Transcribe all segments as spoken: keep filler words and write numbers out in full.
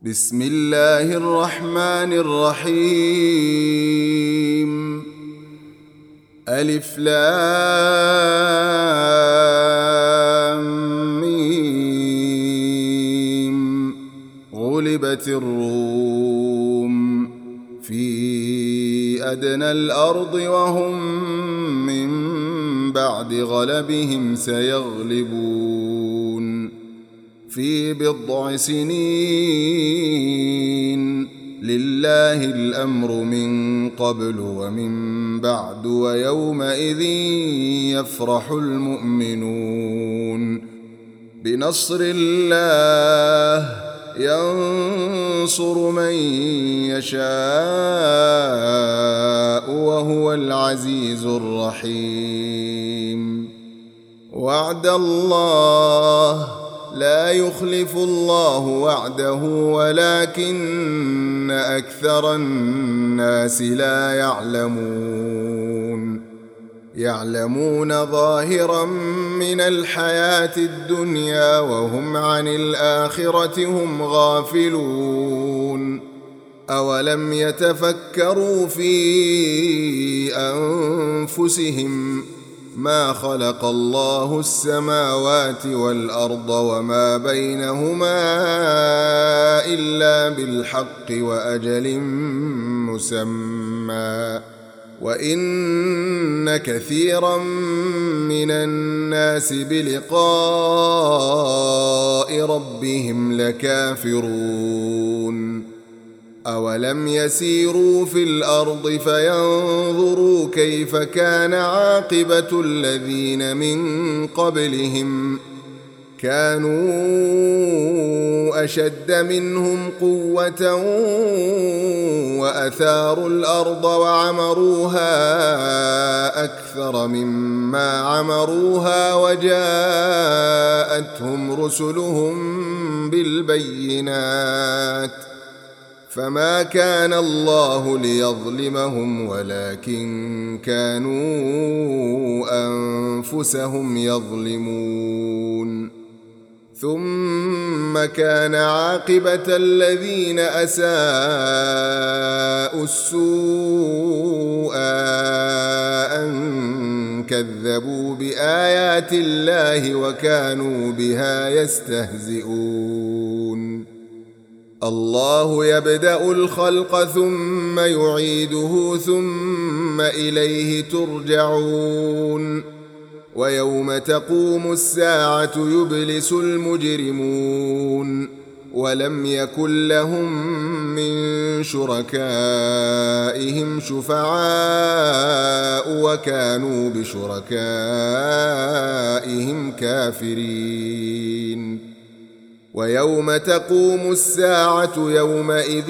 بسم الله الرحمن الرحيم. ألف لام ميم. غلبت الروم في أدنى الأرض وهم من بعد غلبهم سيغلبون في بضع سنين. لله الأمر من قبل ومن بعد ويومئذ يفرح المؤمنون بنصر الله ينصر من يشاء وهو العزيز الرحيم. وعد الله لا يخلف الله وعده ولكن أكثر الناس لا يعلمون. يعلمون ظاهرا من الحياة الدنيا وهم عن الآخرة هم غافلون. أولم يتفكروا في أنفسهم ما خلق الله السماوات والأرض وما بينهما إلا بالحق وأجل مسمى وإن كثيرا من الناس بلقاء ربهم لكافرون. أولم يسيروا في الأرض فينظروا كيف كان عاقبة الذين من قبلهم كانوا أشد منهم قوة وأثاروا الأرض وعمروها أكثر مما عمروها وجاءتهم رسلهم بالبينات فما كان الله ليظلمهم ولكن كانوا أنفسهم يظلمون. ثم كان عاقبة الذين أساءوا السوء أن كذبوا بآيات الله وكانوا بها يستهزئون. الله يبدأ الخلق ثم يعيده ثم إليه ترجعون. ويوم تقوم الساعة يبلس المجرمون ولم يكن لهم من شركائهم شفعاء وكانوا بشركائهم كافرين. ويوم تقوم الساعة يومئذ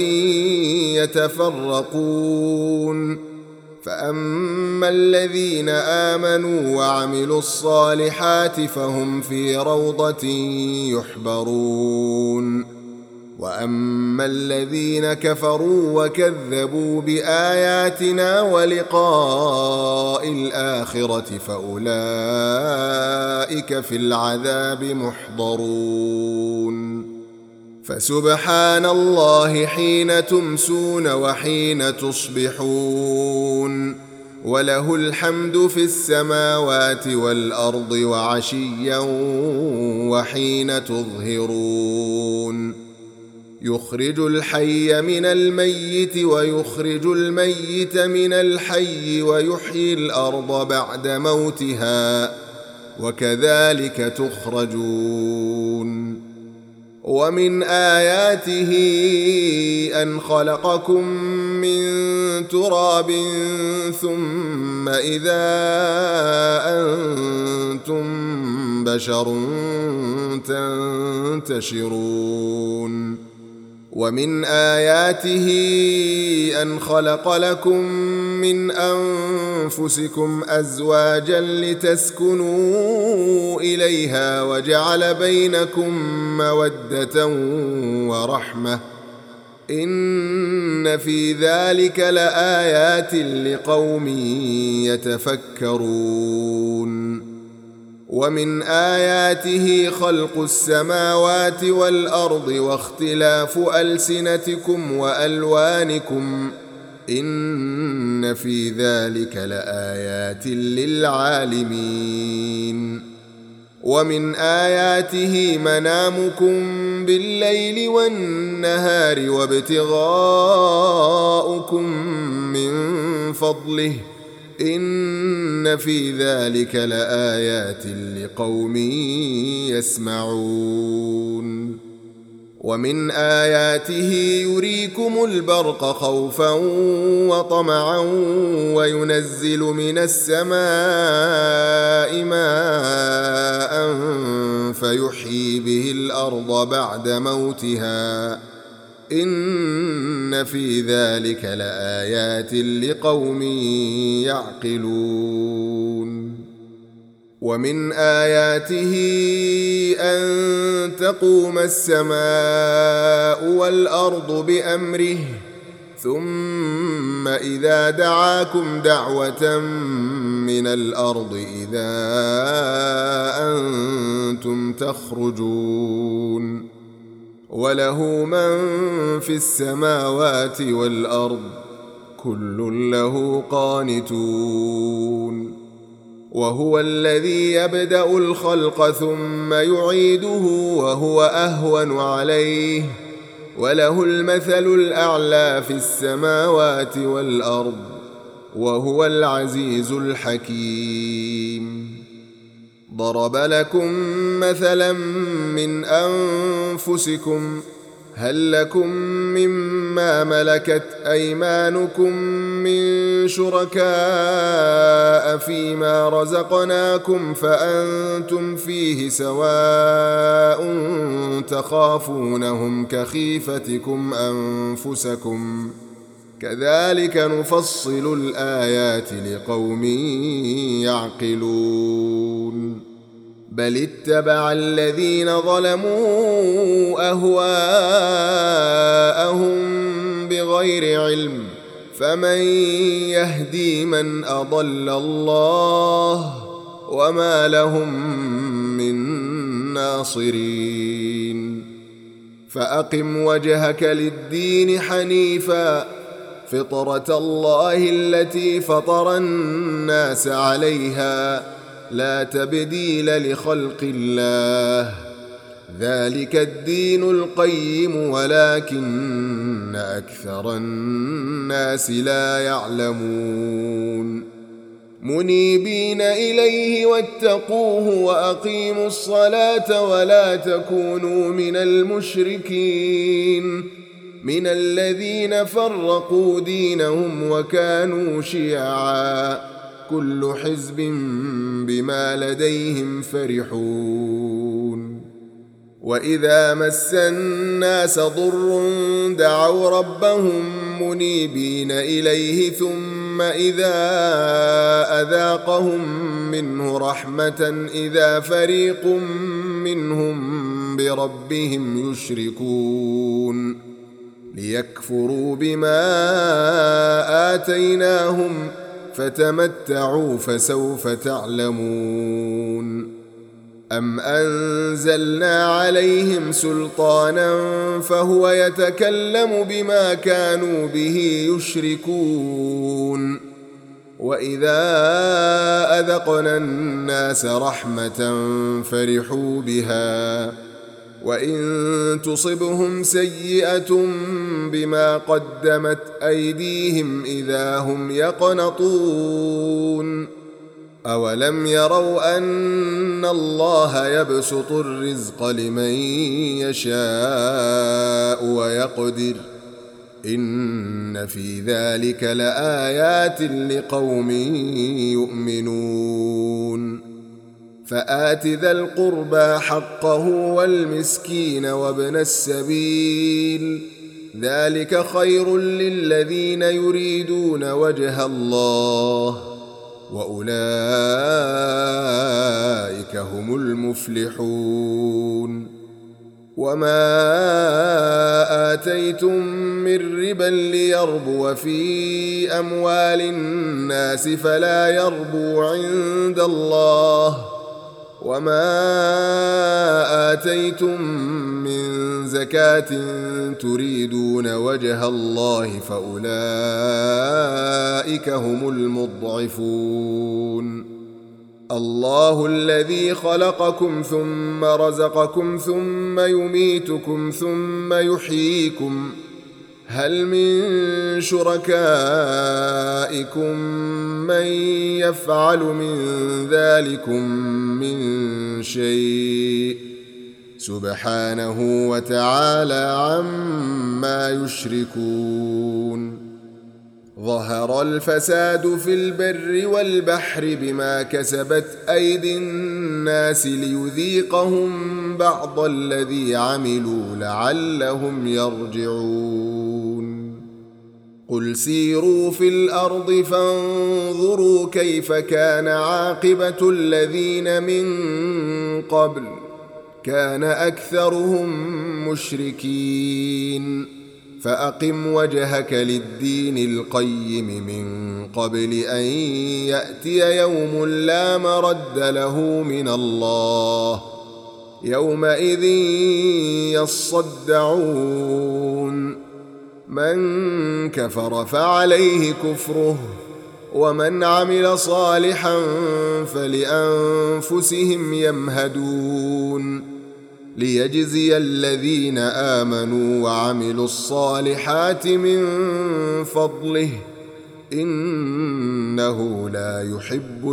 يتفرقون فأما الذين آمنوا وعملوا الصالحات فهم في روضة يحبرون. وأما الذين كفروا وكذبوا بآياتنا ولقاء الآخرة فأولئك في العذاب محضرون. فسبحان الله حين تمسون وحين تصبحون وله الحمد في السماوات والأرض وعشيا وحين تظهرون. يخرج الحي من الميت ويخرج الميت من الحي ويحيي الأرض بعد موتها وكذلك تخرجون. ومن آياته أن خلقكم من تراب ثم إذا أنتم بشر تنتشرون. ومن آياته أن خلق لكم من أنفسكم أزواجا لتسكنوا إليها وجعل بينكم مودة ورحمة إن في ذلك لآيات لقوم يتفكرون. ومن آياته خلق السماوات والأرض واختلاف ألسنتكم وألوانكم إن في ذلك لآيات للعالمين. ومن آياته منامكم بالليل والنهار وابتغاؤكم من فضله إن في ذلك لآيات لقوم يسمعون. ومن آياته يريكم البرق خوفا وطمعا وينزل من السماء ماء فيحيي به الأرض بعد موتها إن في ذلك لآيات لقوم يعقلون. ومن آياته أن تقوم السماء والأرض بأمره ثم إذا دعاكم دعوة من الأرض إذا أنتم تخرجون. وله من في السماوات والأرض كل له قانتون. وهو الذي يبدأ الخلق ثم يعيده وهو أهون عليه وله المثل الأعلى في السماوات والأرض وهو العزيز الحكيم. ضرب لكم مثلا من أنفسكم هل لكم مما ملكت أيمانكم من شركاء فيما رزقناكم فأنتم فيه سواء تخافونهم كخيفتكم أنفسكم كذلك نفصل الآيات لقوم يعقلون. بل اتبع الذين ظلموا أهواءهم بغير علم فمن يهدي من أضل الله وما لهم من ناصرين. فأقم وجهك للدين حنيفا فطرة الله التي فطر الناس عليها لا تبديل لخلق الله ذلك الدين القيم ولكن أكثر الناس لا يعلمون. منيبين إليه واتقوه وأقيموا الصلاة ولا تكونوا من المشركين من الذين فرقوا دينهم وكانوا شيعا كل حزب بما لديهم فرحون. وإذا مس الناس ضر دعوا ربهم منيبين إليه ثم إذا أذاقهم منه رحمة إذا فريق منهم بربهم يشركون ليكفروا بما آتيناهم فتمتعوا فسوف تعلمون. أم أنزلنا عليهم سلطانا فهو يتكلم بما كانوا به يشركون. وإذا أذقنا الناس رحمة فرحوا بها وإن تصبهم سيئة بما قدمت أيديهم إذا هم يقنطون. أولم يروا أن الله يبسط الرزق لمن يشاء ويقدر إن في ذلك لآيات لقوم يؤمنون. فآت ذا القربى حقه والمسكين وابن السبيل ذلك خير للذين يريدون وجه الله وأولئك هم المفلحون. وما آتيتم من ربا ليربو في أموال الناس فلا يربو عند الله وما آتيتم من زكاة تريدون وجه الله فأولئك هم المضعفون. الله الذي خلقكم ثم رزقكم ثم يميتكم ثم يحييكم، هل من شركائكم من يفعل من ذلكم من شيء؟ سبحانه وتعالى عما يشركون. ظهر الفساد في البر والبحر بما كسبت أيدي الناس ليذيقهم بعض الذي عملوا لعلهم يرجعون. قل سيروا في الأرض فانظروا كيف كان عاقبة الذين من قبل، كان أكثرهم مشركين. فأقم وجهك للدين القيم من قبل أن يأتي يوم لا مرد له من الله، يومئذ يصدعون. من كفر فعليه كفره، ومن عمل صالحا فلأنفسهم يمهدون، ليجزي الذين آمنوا وعملوا الصالحات من فضله، إنه لا يحب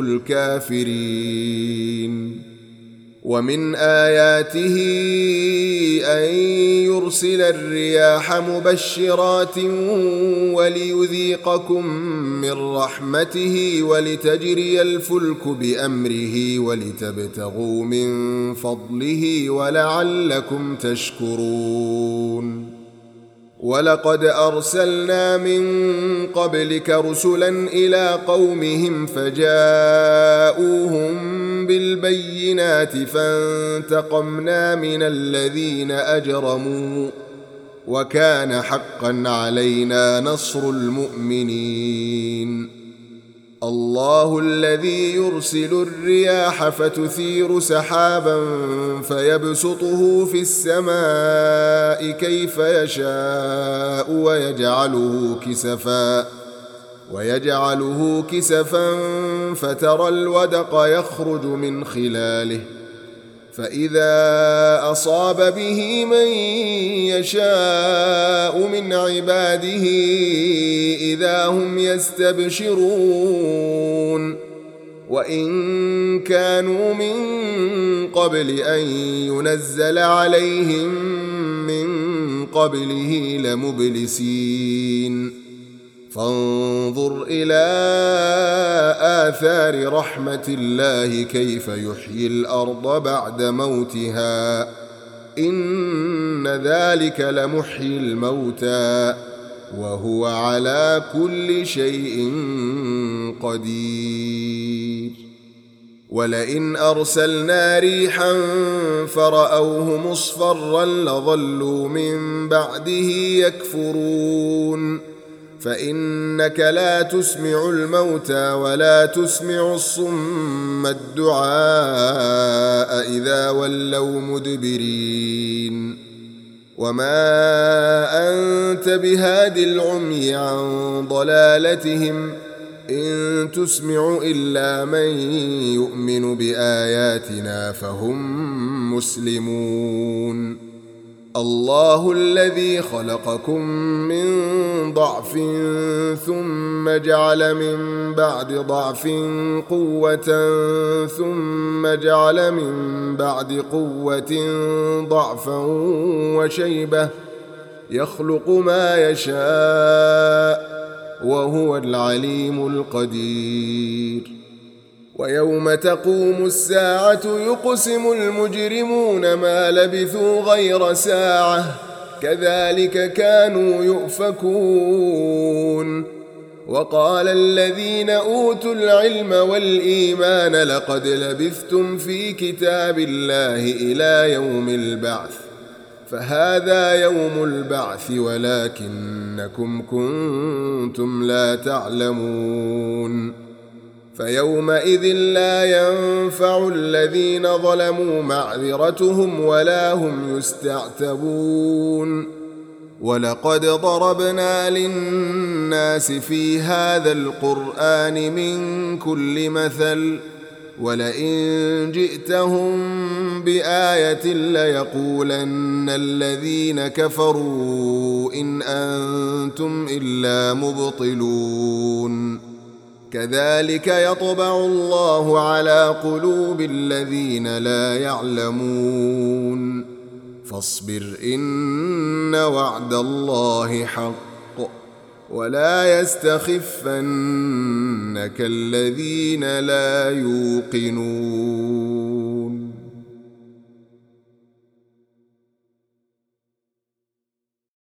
الكافرين. ومن آياته أن يرسل الرياح مبشرات وليذيقكم من رحمته ولتجري الفلك بأمره ولتبتغوا من فضله ولعلكم تشكرون. ولقد أرسلنا من قبلك رسلا إلى قومهم فجاءوهم بالبينات فانتقمنا من الذين أجرموا، وكان حقا علينا نصر المؤمنين. الله الذي يرسل الرياح فتثير سحابا فيبسطه في السماء كيف يشاء ويجعله كسفا ويجعله كسفا فترى الودق يخرج من خلاله، فإذا أصاب به من يشاء من عباده إذا هم يستبشرون. وإن كانوا من قبل أن ينزل عليهم من قبله لمبلسين. فانظر إلى آثار رحمة الله كيف يحيي الأرض بعد موتها، إن ذلك لمحيي الموتى وهو على كل شيء قدير. ولئن أرسلنا ريحا فرأوه مصفرا لظلوا من بعده يكفرون. فإنك لا تسمع الموتى ولا تسمع الصم الدعاء إذا ولوا مدبرين. وما أنت بهاد العمي عن ضلالتهم، إن تسمع إلا من يؤمن بآياتنا فهم مسلمون. الله الذي خلقكم من ضعف ثم جعل من بعد ضعف قوة ثم جعل من بعد قوة ضعفا وشيبة، يخلق ما يشاء وهو العليم القدير. ويوم تقوم الساعة يقسم المجرمون ما لبثوا غير ساعة كذلك كانوا يؤفكون. وقال الذين أوتوا العلم والإيمان لقد لبثتم في كتاب الله إلى يوم البعث، فهذا يوم البعث ولكنكم كنتم لا تعلمون. فيومئذ لا ينفع الذين ظلموا معذرتهم ولا هم يستعتبون ولقد ضربنا للناس في هذا القرآن من كل مثل ولئن جئتهم بآية ليقولن الذين كفروا إن أنتم إلا مبطلون كذلك يطبع الله على قلوب الذين لا يعلمون فاصبر إن وعد الله حق ولا يستخفنك الذين لا يوقنون